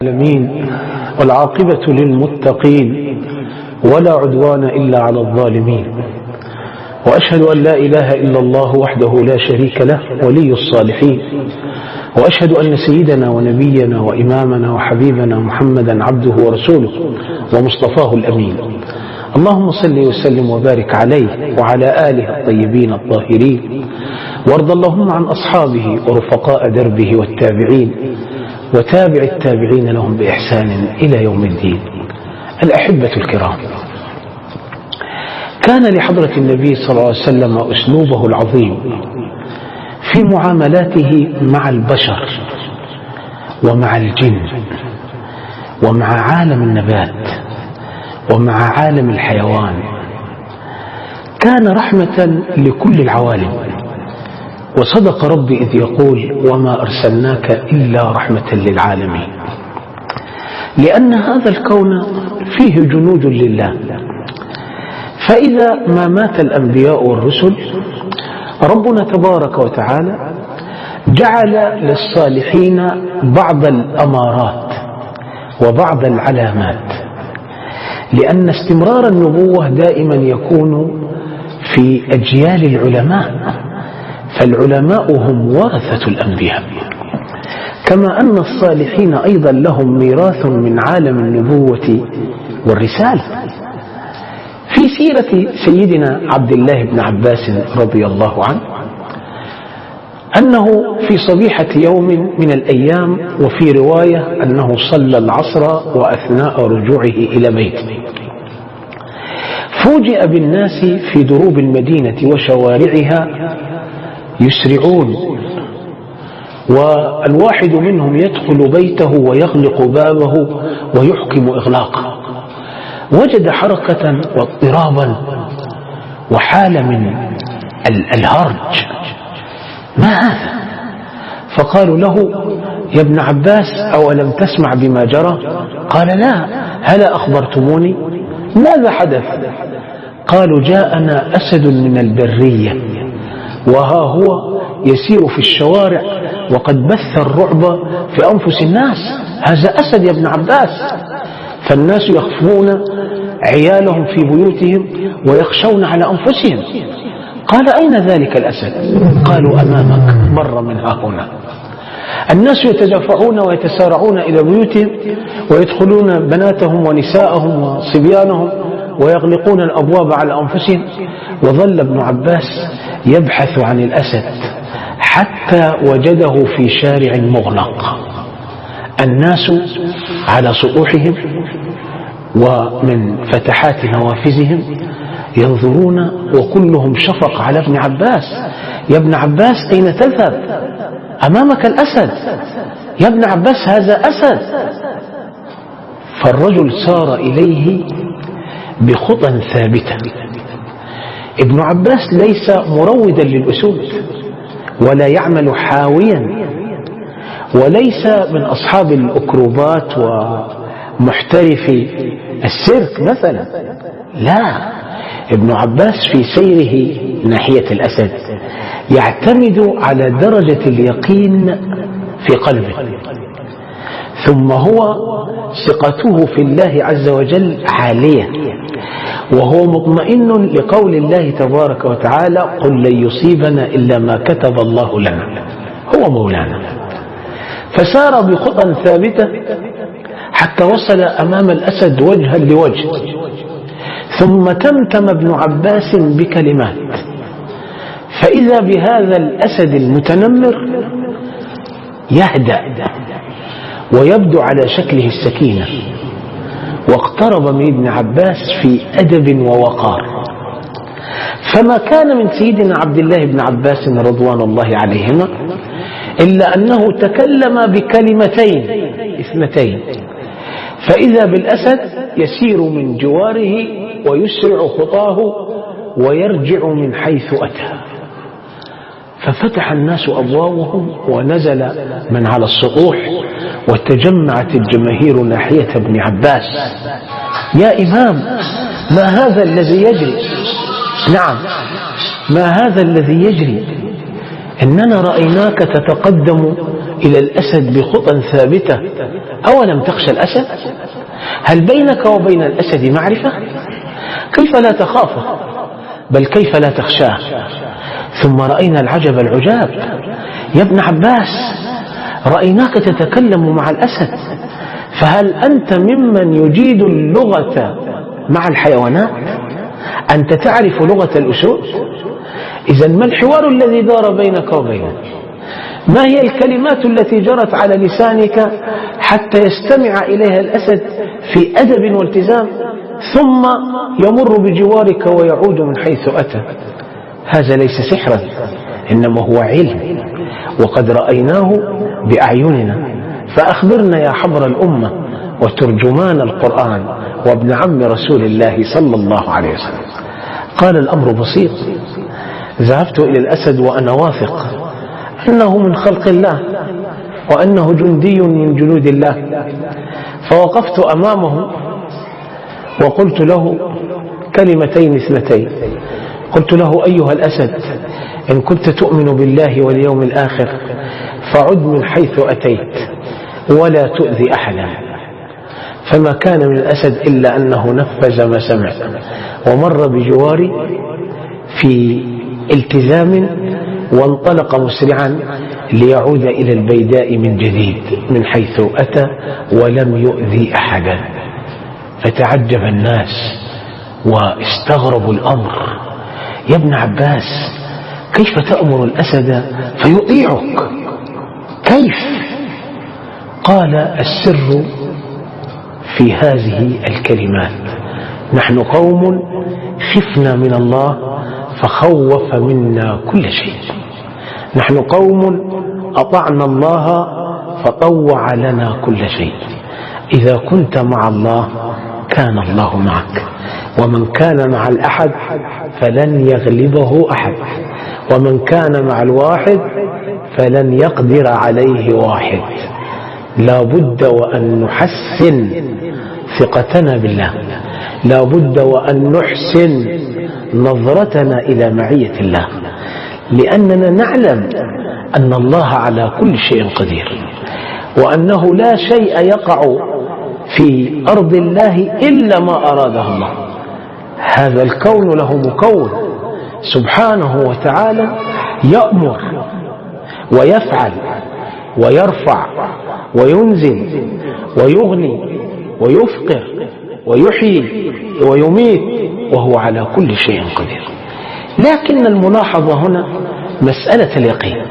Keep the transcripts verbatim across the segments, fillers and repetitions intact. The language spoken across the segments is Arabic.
العالمين والعاقبة للمتقين ولا عدوان إلا على الظالمين، وأشهد أن لا إله إلا الله وحده لا شريك له ولي الصالحين، وأشهد أن سيدنا ونبينا وإمامنا وحبيبنا محمدا عبده ورسوله ومصطفاه الأمين. اللهم صل وسلم وبارك عليه وعلى آله الطيبين الطاهرين، وارض اللهم عن أصحابه ورفقاء دربه والتابعين وتابع التابعين لهم بإحسان إلى يوم الدين. الأحبة الكرام، كان لحضرة النبي صلى الله عليه وسلم أسلوبه العظيم في معاملاته مع البشر ومع الجن ومع عالم النبات ومع عالم الحيوان. كان رحمة لكل العوالم، وصدق ربي إذ يقول: وما أرسلناك إلا رحمة للعالمين. لأن هذا الكون فيه جنود لله، فإذا ما مات الأنبياء والرسل ربنا تبارك وتعالى جعل للصالحين بعض الأمارات وبعض العلامات، لأن استمرار النبوة دائما يكون في أجيال العلماء، فالعلماء هم ورثة الأنبياء، كما أن الصالحين أيضا لهم ميراث من عالم النبوة والرسالة. في سيرة سيدنا عبد الله بن عباس رضي الله عنه أنه في صبيحة يوم من الأيام، وفي رواية أنه صلى العصر وأثناء رجوعه إلى بيته، فوجئ بالناس في دروب المدينة وشوارعها يسرعون، والواحد منهم يدخل بيته ويغلق بابه ويحكم إغلاقه. وجد حركة واضطرابا وحالة من الهرج، ما هذا؟ فقالوا له: يا ابن عباس، أولم تسمع بما جرى؟ قال: لا، هلا أخبرتموني؟ ماذا حدث؟ قالوا: جاءنا أسد من البرية، وها هو يسير في الشوارع وقد بث الرعب في أنفس الناس. هذا أسد يا ابن عباس. فالناس يخفون عيالهم في بيوتهم ويخشون على أنفسهم. قال: أين ذلك الأسد؟ قالوا: أمامك، مر من ها هنا. الناس يتدافعون ويتسارعون إلى بيوتهم ويدخلون بناتهم ونساءهم وصبيانهم ويغلقون الأبواب على أنفسهم. وظل ابن عباس يبحث عن الأسد حتى وجده في شارع مغلق، الناس على سطوحهم ومن فتحات نوافذهم ينظرون، وكلهم شفق على ابن عباس: يا ابن عباس، أين تذهب؟ أمامك الأسد، يا ابن عباس، هذا أسد. فالرجل سار إليه بخطى ثابتة. ابن عباس ليس مرودا للأسود، ولا يعمل حاويا، وليس من أصحاب الأكروبات ومحترفي السيرك مثلا، لا، ابن عباس في سيره ناحية الأسد يعتمد على درجة اليقين في قلبه، ثم هو ثقته في الله عز وجل عالية، وهو مطمئن لقول الله تبارك وتعالى: قل لن يصيبنا إلا ما كتب الله لنا، هو مولانا. فسار بخطى ثابتة حتى وصل أمام الأسد وجها لوجه، ثم تمتم ابن عباس بكلمات، فإذا بهذا الأسد المتنمر يهدأ ويبدو على شكله السكينة، واقترب من ابن عباس في أدب ووقار. فما كان من سيدنا عبد الله بن عباس رضوان الله عليهما إلا أنه تكلم بكلمتين اثنتين، فإذا بالأسد يسير من جواره ويسرع خطاه ويرجع من حيث أتى. ففتح الناس أبوابهم ونزل من على السطوح، وتجمعت الجماهير ناحية ابن عباس: يا إمام، ما هذا الذي يجري؟ نعم، ما هذا الذي يجري؟ إننا رأيناك تتقدم إلى الأسد بخطى ثابتة أولم تخشى الأسد؟ هل بينك وبين الأسد معرفة؟ كيف لا تخافه؟ بل كيف لا تخشاه؟ ثم رأينا العجب العجاب يا ابن عباس، رأيناك تتكلم مع الأسد، فهل أنت ممن يجيد اللغة مع الحيوانات؟ أنت تعرف لغة الأسود؟ إذن ما الحوار الذي دار بينك وبينه؟ ما هي الكلمات التي جرت على لسانك حتى يستمع إليها الأسد في أدب والتزام ثم يمر بجوارك ويعود من حيث أتى؟ هذا ليس سحرا، إنما هو علم، وقد رأيناه بأعيننا. فأخبرنا يا حبر الأمة وترجمان القرآن وابن عم رسول الله صلى الله عليه وسلم. قال الأمر بسيط. ذهبت إلى الأسد وأنا واثق أنه من خلق الله وأنه جندي من جنود الله، فوقفت أمامه وقلت له كلمتين اثنتين. قلت له أيها الأسد، إن كنت تؤمن بالله واليوم الآخر فعد من حيث أتيت ولا تؤذي أحدا. فما كان من الأسد إلا أنه نفذ ما سمع ومر بجواري في التزام وانطلق مسرعا ليعود إلى البيداء من جديد من حيث أتى ولم يؤذي أحدا. فتعجب الناس واستغربوا الأمر. يا ابن عباس، كيف تأمر الأسد فيطيعك؟ كيف؟ قال السر في هذه الكلمات: نحن قوم خفنا من الله فخوف منا كل شيء. نحن قوم أطعنا الله فطوع لنا كل شيء. إذا كنت مع الله كان الله معك، ومن كان مع الأحد فلن يغلبه أحد، ومن كان مع الواحد فلن يقدر عليه واحد. لا بد وأن نحسن ثقتنا بالله، لا بد وأن نحسن نظرتنا إلى معية الله، لأننا نعلم أن الله على كل شيء قدير، وأنه لا شيء يقع في أرض الله إلا ما أراده الله. هذا الكون له مكون سبحانه وتعالى، يأمر ويفعل ويرفع وينزل ويغني ويفقر ويحيي ويميت، وهو على كل شيء قدير. لكن الملاحظة هنا مسألة اليقين.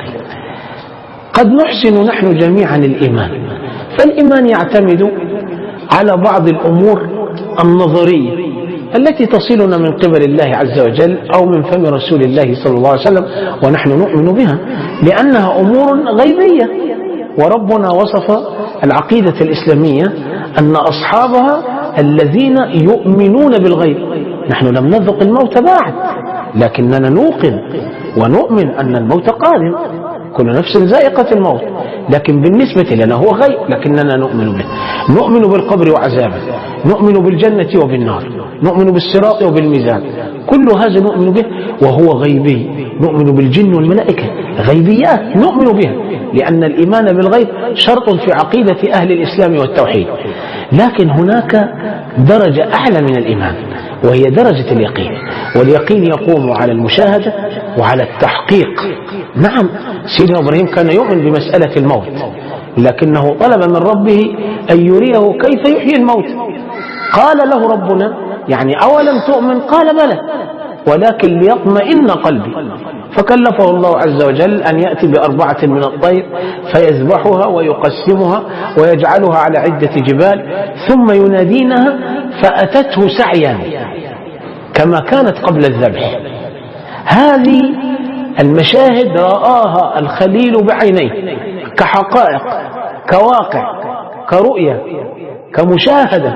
قد نحسن نحن جميعا الإيمان، فالإيمان يعتمد على بعض الأمور النظرية التي تصلنا من قبل الله عز وجل أو من فم رسول الله صلى الله عليه وسلم، ونحن نؤمن بها لأنها أمور غيبية. وربنا وصف العقيدة الإسلامية أن أصحابها الذين يؤمنون بالغيب. نحن لم نذق الموت بعد، لكننا نوقن ونؤمن أن الموت قادم، كل نفس ذائقة الموت، لكن بالنسبة لنا هو غيب، لكننا نؤمن به. نؤمن بالقبر وعذابه، نؤمن بالجنة وبالنار، نؤمن بالصراط وبالميزان، كل هذا نؤمن به وهو غيبي. نؤمن بالجن والملائكة، غيبيات نؤمن بها، لأن الإيمان بالغيب شرط في عقيدة أهل الإسلام والتوحيد. لكن هناك درجة أعلى من الإيمان، وهي درجة اليقين. واليقين يقوم على المشاهدة وعلى التحقيق. نعم، سيدنا إبراهيم كان يؤمن بمسألة الموت، لكنه طلب من ربه أن يريه كيف يحيي الموت. قال له ربنا: يعني أولم تؤمن؟ قال بلى، ولكن ليطمئن قلبي. فكلفه الله عز وجل أن يأتي بأربعة من الطير فيذبحها ويقسمها ويجعلها على عدة جبال، ثم ينادينها فأتته سعيا كما كانت قبل الذبح. هذه المشاهد رآها الخليل بعينيه كحقائق، كواقع، كرؤية، كمشاهدة.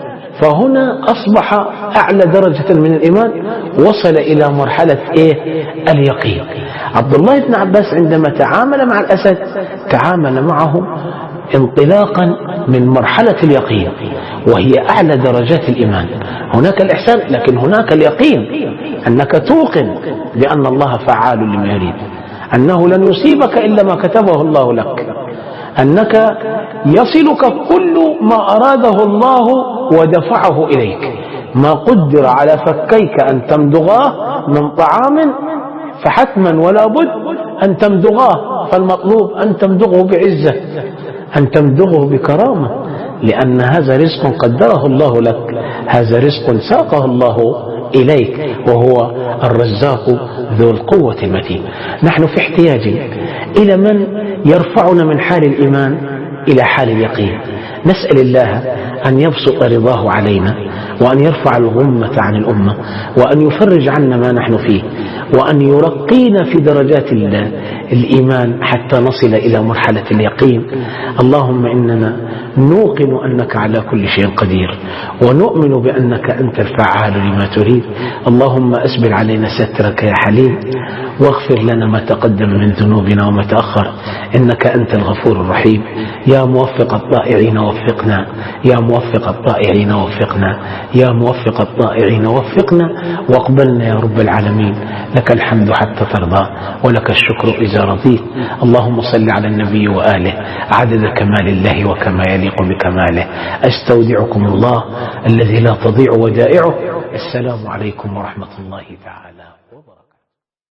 فهنا أصبح أعلى درجة من الإيمان، وصل إلى مرحلة إيه؟ اليقين. عبد الله بن عباس عندما تعامل مع الأسد تعامل معه انطلاقا من مرحلة اليقين، وهي أعلى درجات الإيمان. هناك الإحسان، لكن هناك اليقين، أنك توقن بأن الله فعال لما يريد، أنه لن يصيبك إلا ما كتبه الله لك، أنك يصلك كل ما أراده الله ودفعه إليك. ما قدر على فكيك أن تمضغاه من طعام فحتما ولا بد أن تمضغاه، فالمطلوب أن تمضغه بعزة، أن تمضغه بكرامة، لأن هذا رزق قدره الله لك، هذا رزق ساقه الله إليك، وهو الرزاق ذو القوة المتين. نحن في احتياج إلى من يرفعنا من حال الإيمان إلى حال اليقين. نسأل الله أن يبسط رضاه علينا، وأن يرفع الغمة عن الأمة، وأن يفرج عنا ما نحن فيه، وأن يرقينا في درجات الإيمان حتى نصل إلى مرحلة اليقين. اللهم إننا نوقن أنك على كل شيء قدير، ونؤمن بأنك أنت الفعال لما تريد. اللهم أسبل علينا سترك يا حليم، واغفر لنا ما تقدم من ذنوبنا وما تأخر، إنك أنت الغفور الرحيم. يا موفق الطائعين وفقنا، يا موفق الطائعين وفقنا، يا موفق الطائعين وفقنا، واقبلنا يا رب العالمين. لك الحمد حتى ترضى، ولك الشكر إذا رضيت. اللهم صل على النبي وآله عدد كمال الله وكما يليق بكماله. أستودعكم الله الذي لا تضيع ودائعه. السلام عليكم ورحمة الله تعالى.